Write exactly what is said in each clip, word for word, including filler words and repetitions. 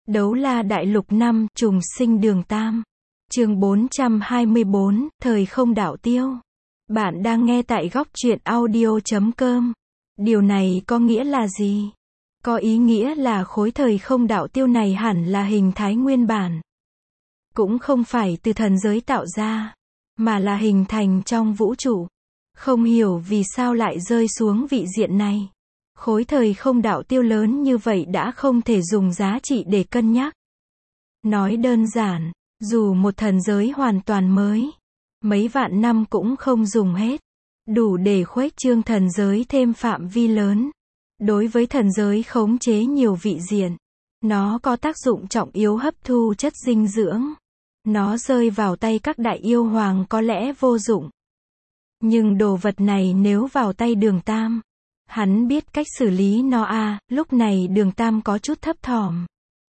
Đấu la đại lục năm, trùng sinh đường Tam. Chương bốn trăm hai mươi bốn, thời không đảo tiêu. Bạn đang nghe tại góc truyện audio chấm com. Điều này có nghĩa là gì? Có ý nghĩa là khối thời không đảo tiêu này hẳn là hình thái nguyên bản. Cũng không phải từ thần giới tạo ra, mà là hình thành trong vũ trụ. Không hiểu vì sao lại rơi xuống vị diện này. Khối thời không đảo tiêu lớn như vậy đã không thể dùng giá trị để cân nhắc. Nói đơn giản, dù một thần giới hoàn toàn mới, mấy vạn năm cũng không dùng hết, đủ để khuếch trương thần giới thêm phạm vi lớn. Đối với thần giới khống chế nhiều vị diện, nó có tác dụng trọng yếu hấp thu chất dinh dưỡng. Nó rơi vào tay các đại yêu hoàng có lẽ vô dụng. Nhưng đồ vật này nếu vào tay Đường Tam, hắn biết cách xử lý nó à, lúc này Đường Tam có chút thấp thỏm.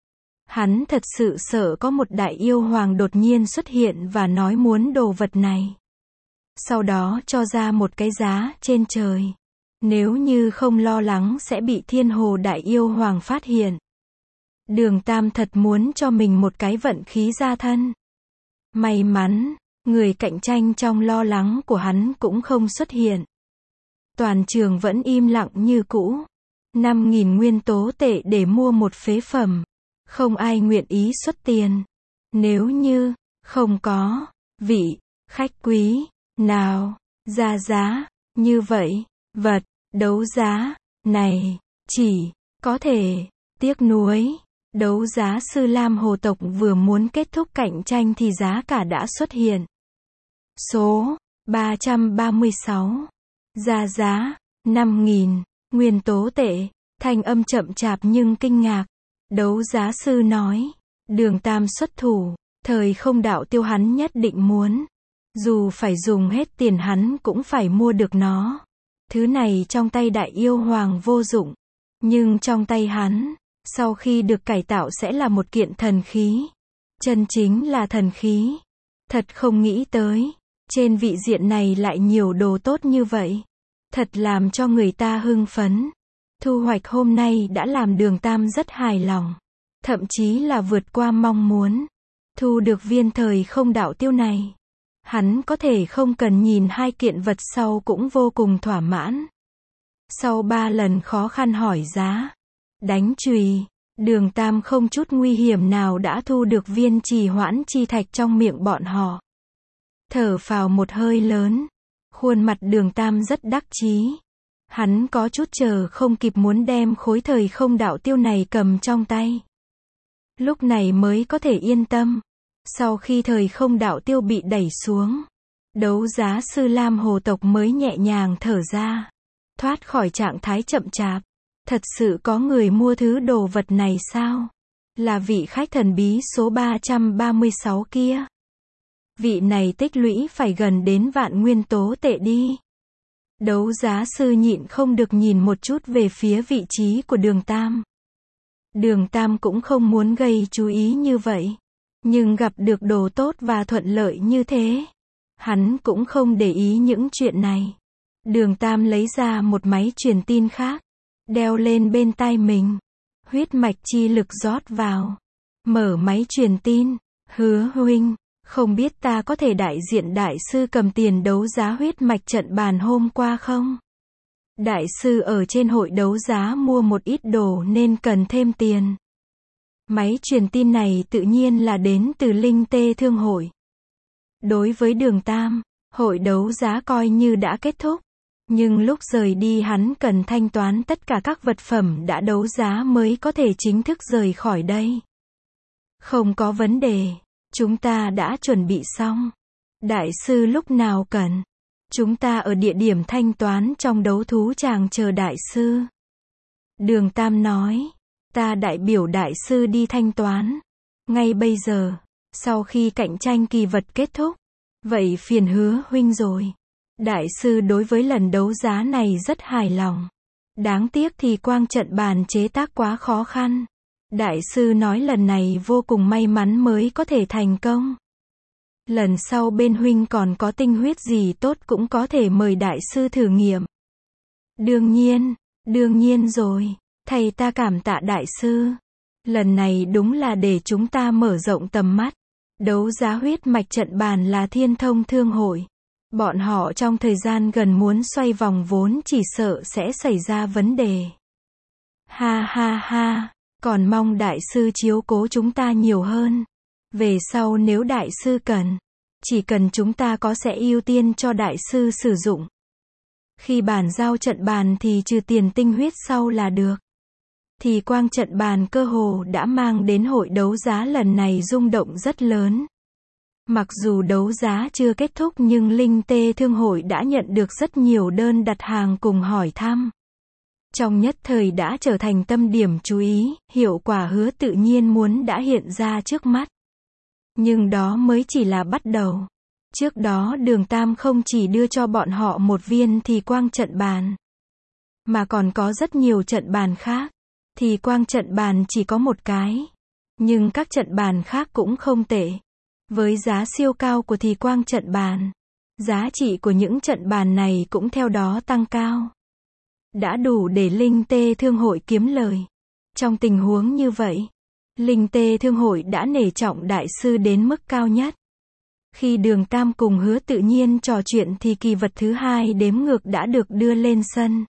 Hắn thật sự sợ có một đại yêu hoàng đột nhiên xuất hiện và nói muốn đồ vật này. Sau đó cho ra một cái giá trên trời. Nếu như không lo lắng sẽ bị thiên hồ đại yêu hoàng phát hiện. Đường Tam thật muốn cho mình một cái vận khí gia thân. May mắn, người cạnh tranh trong lo lắng của hắn cũng không xuất hiện. Toàn trường vẫn im lặng như cũ. năm nghìn nguyên tố tệ để mua một phế phẩm. Không ai nguyện ý xuất tiền. Nếu như, không có, vị, khách quý, nào, ra giá, như vậy, vật, đấu giá, này, chỉ, có thể, tiếc nuối. Đấu giá sư Lam Hồ tộc vừa muốn kết thúc cạnh tranh thì giá cả đã xuất hiện. Số, ba trăm ba mươi sáu. Ra giá, năm nghìn, nguyên tố tệ. Thanh âm chậm chạp nhưng kinh ngạc. Đấu giá sư nói, Đường Tam xuất thủ, thời không đảo tiêu hắn nhất định muốn. Dù phải dùng hết tiền hắn cũng phải mua được nó. Thứ này trong tay đại yêu hoàng vô dụng. Nhưng trong tay hắn, sau khi được cải tạo sẽ là một kiện thần khí. Chân chính là thần khí. Thật không nghĩ tới, trên vị diện này lại nhiều đồ tốt như vậy. Thật làm cho người ta hưng phấn. Thu hoạch hôm nay đã làm Đường Tam rất hài lòng. Thậm chí là vượt qua mong muốn. Thu được viên thời không đảo tiêu này. Hắn có thể không cần nhìn hai kiện vật sau cũng vô cùng thỏa mãn. Sau ba lần khó khăn hỏi giá, đánh chùy, Đường Tam không chút nguy hiểm nào đã thu được viên trì hoãn chi thạch trong miệng bọn họ. Thở phào một hơi lớn. Khuôn mặt Đường Tam rất đắc chí. Hắn có chút chờ không kịp muốn đem khối thời không đảo tiêu này cầm trong tay. Lúc này mới có thể yên tâm. Sau khi thời không đảo tiêu bị đẩy xuống, đấu giá sư Lam Hồ tộc mới nhẹ nhàng thở ra. Thoát khỏi trạng thái chậm chạp. Thật sự có người mua thứ đồ vật này sao? Là vị khách thần bí số ba trăm ba mươi sáu kia. Vị này tích lũy phải gần đến vạn nguyên tố tệ đi. Đấu giá sư nhịn không được nhìn một chút về phía vị trí của Đường Tam. Đường Tam cũng không muốn gây chú ý như vậy. Nhưng gặp được đồ tốt và thuận lợi như thế, hắn cũng không để ý những chuyện này. Đường Tam lấy ra một máy truyền tin khác, đeo lên bên tai mình. Huyết mạch chi lực rót vào. Mở máy truyền tin. Hứa huynh, không biết ta có thể đại diện đại sư cầm tiền đấu giá huyết mạch trận bàn hôm qua không? Đại sư ở trên hội đấu giá mua một ít đồ nên cần thêm tiền. Máy truyền tin này tự nhiên là đến từ Linh Tê Thương hội. Đối với Đường Tam, hội đấu giá coi như đã kết thúc. Nhưng lúc rời đi hắn cần thanh toán tất cả các vật phẩm đã đấu giá mới có thể chính thức rời khỏi đây. Không có vấn đề. Chúng ta đã chuẩn bị xong. Đại sư lúc nào cần. Chúng ta ở địa điểm thanh toán trong đấu thú tràng chờ đại sư. Đường Tam nói. Ta đại biểu đại sư đi thanh toán. Ngay bây giờ. Sau khi cạnh tranh kỳ vật kết thúc. Vậy phiền Hứa huynh rồi. Đại sư đối với lần đấu giá này rất hài lòng. Đáng tiếc thì quang trận bàn chế tác quá khó khăn. Đại sư nói lần này vô cùng may mắn mới có thể thành công. Lần sau bên huynh còn có tinh huyết gì tốt cũng có thể mời đại sư thử nghiệm. Đương nhiên, đương nhiên rồi. Thầy ta cảm tạ đại sư. Lần này đúng là để chúng ta mở rộng tầm mắt. Đấu giá huyết mạch trận bàn là Thiên Thông Thương hội. Bọn họ trong thời gian gần muốn xoay vòng vốn chỉ sợ sẽ xảy ra vấn đề. Ha ha ha, còn mong đại sư chiếu cố chúng ta nhiều hơn. Về sau nếu đại sư cần, chỉ cần chúng ta có sẽ ưu tiên cho đại sư sử dụng. Khi bàn giao trận bàn thì trừ tiền tinh huyết sau là được. Thì quang trận bàn cơ hồ đã mang đến hội đấu giá lần này rung động rất lớn. Mặc dù đấu giá chưa kết thúc nhưng Linh Tê Thương hội đã nhận được rất nhiều đơn đặt hàng cùng hỏi thăm. Trong nhất thời đã trở thành tâm điểm chú ý, hiệu quả hứa tự nhiên muốn đã hiện ra trước mắt. Nhưng đó mới chỉ là bắt đầu. Trước đó Đường Tam không chỉ đưa cho bọn họ một viên thì quang trận bàn, mà còn có rất nhiều trận bàn khác. Thì quang trận bàn chỉ có một cái. Nhưng các trận bàn khác cũng không tệ. Với giá siêu cao của thì quang trận bàn, giá trị của những trận bàn này cũng theo đó tăng cao. Đã đủ để Linh Tê Thương hội kiếm lời. Trong tình huống như vậy, Linh Tê Thương hội đã nể trọng đại sư đến mức cao nhất. Khi Đường Tam cùng Hứa Tự Nhiên trò chuyện thì kỳ vật thứ hai đếm ngược đã được đưa lên sân.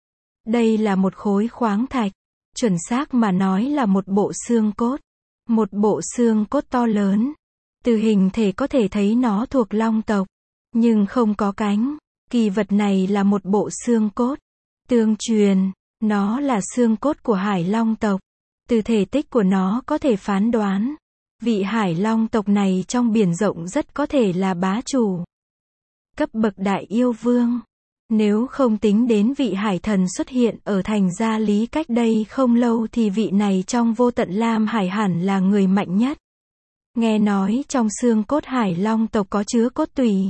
Đây là một khối khoáng thạch, chuẩn xác mà nói là một bộ xương cốt. Một bộ xương cốt to lớn. Từ hình thể có thể thấy nó thuộc long tộc, nhưng không có cánh. Kỳ vật này là một bộ xương cốt. Tương truyền, nó là xương cốt của Hải Long tộc. Từ thể tích của nó có thể phán đoán, vị Hải Long tộc này trong biển rộng rất có thể là bá chủ. Cấp bậc đại yêu vương. Nếu không tính đến vị hải thần xuất hiện ở thành Gia Lý cách đây không lâu thì vị này trong vô tận Lam Hải hẳn là người mạnh nhất. Nghe nói trong xương cốt Hải Long tộc có chứa cốt tủy.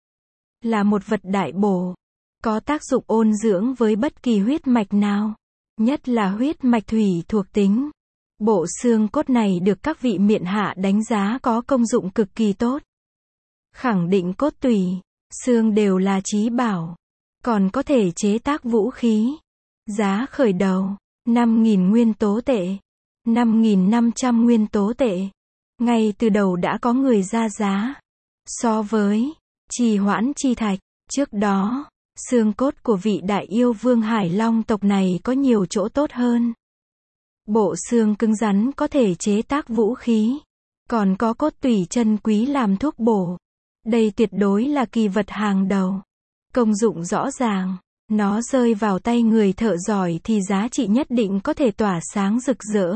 Là một vật đại bổ. Có tác dụng ôn dưỡng với bất kỳ huyết mạch nào. Nhất là huyết mạch thủy thuộc tính. Bộ xương cốt này được các vị miện hạ đánh giá có công dụng cực kỳ tốt. Khẳng định cốt tủy, xương đều là chí bảo. Còn có thể chế tác vũ khí. Giá khởi đầu, năm nghìn nguyên tố tệ. năm nghìn năm trăm nguyên tố tệ. Ngay từ đầu đã có người ra giá. So với trì hoãn chi thạch, trước đó, xương cốt của vị đại yêu vương Hải Long tộc này có nhiều chỗ tốt hơn. Bộ xương cứng rắn có thể chế tác vũ khí. Còn có cốt tủy chân quý làm thuốc bổ. Đây tuyệt đối là kỳ vật hàng đầu. Công dụng rõ ràng. Nó rơi vào tay người thợ giỏi thì giá trị nhất định có thể tỏa sáng rực rỡ.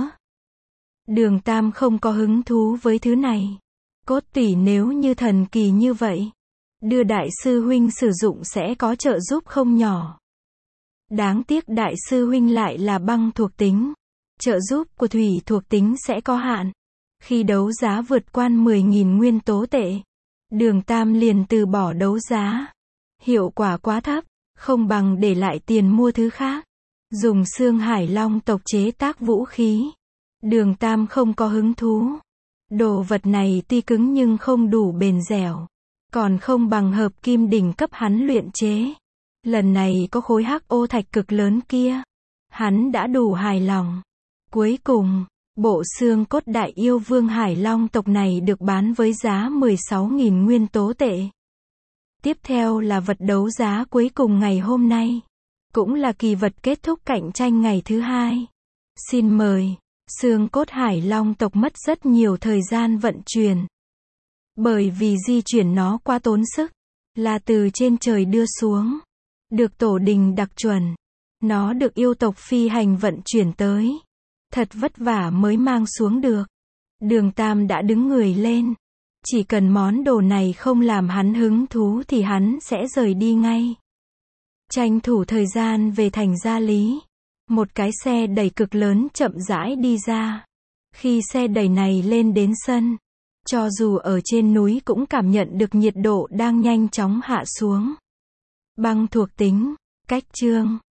Đường Tam không có hứng thú với thứ này. Cốt tủy nếu như thần kỳ như vậy, đưa đại sư huynh sử dụng sẽ có trợ giúp không nhỏ. Đáng tiếc đại sư huynh lại là băng thuộc tính. Trợ giúp của thủy thuộc tính sẽ có hạn. Khi đấu giá vượt qua mười nghìn nguyên tố tệ, Đường Tam liền từ bỏ đấu giá. Hiệu quả quá thấp, không bằng để lại tiền mua thứ khác. Dùng xương Hải Long tộc chế tác vũ khí. Đường Tam không có hứng thú. Đồ vật này tuy cứng nhưng không đủ bền dẻo. Còn không bằng hợp kim đỉnh cấp hắn luyện chế. Lần này có khối hắc ô thạch cực lớn kia. Hắn đã đủ hài lòng. Cuối cùng, bộ xương cốt đại yêu vương Hải Long tộc này được bán với giá mười sáu nghìn nguyên tố tệ. Tiếp theo là vật đấu giá cuối cùng ngày hôm nay. Cũng là kỳ vật kết thúc cạnh tranh ngày thứ hai. Xin mời. Xương cốt Hải Long tộc mất rất nhiều thời gian vận chuyển. Bởi vì di chuyển nó quá tốn sức. Là từ trên trời đưa xuống. Được tổ đình đặc chuẩn. Nó được yêu tộc phi hành vận chuyển tới. Thật vất vả mới mang xuống được. Đường Tam đã đứng người lên. Chỉ cần món đồ này không làm hắn hứng thú thì hắn sẽ rời đi ngay. Tranh thủ thời gian về thành Gia Lý. Một cái xe đẩy cực lớn chậm rãi đi ra. Khi xe đẩy này lên đến sân, cho dù ở trên núi cũng cảm nhận được nhiệt độ đang nhanh chóng hạ xuống. Băng thuộc tính, cách chương.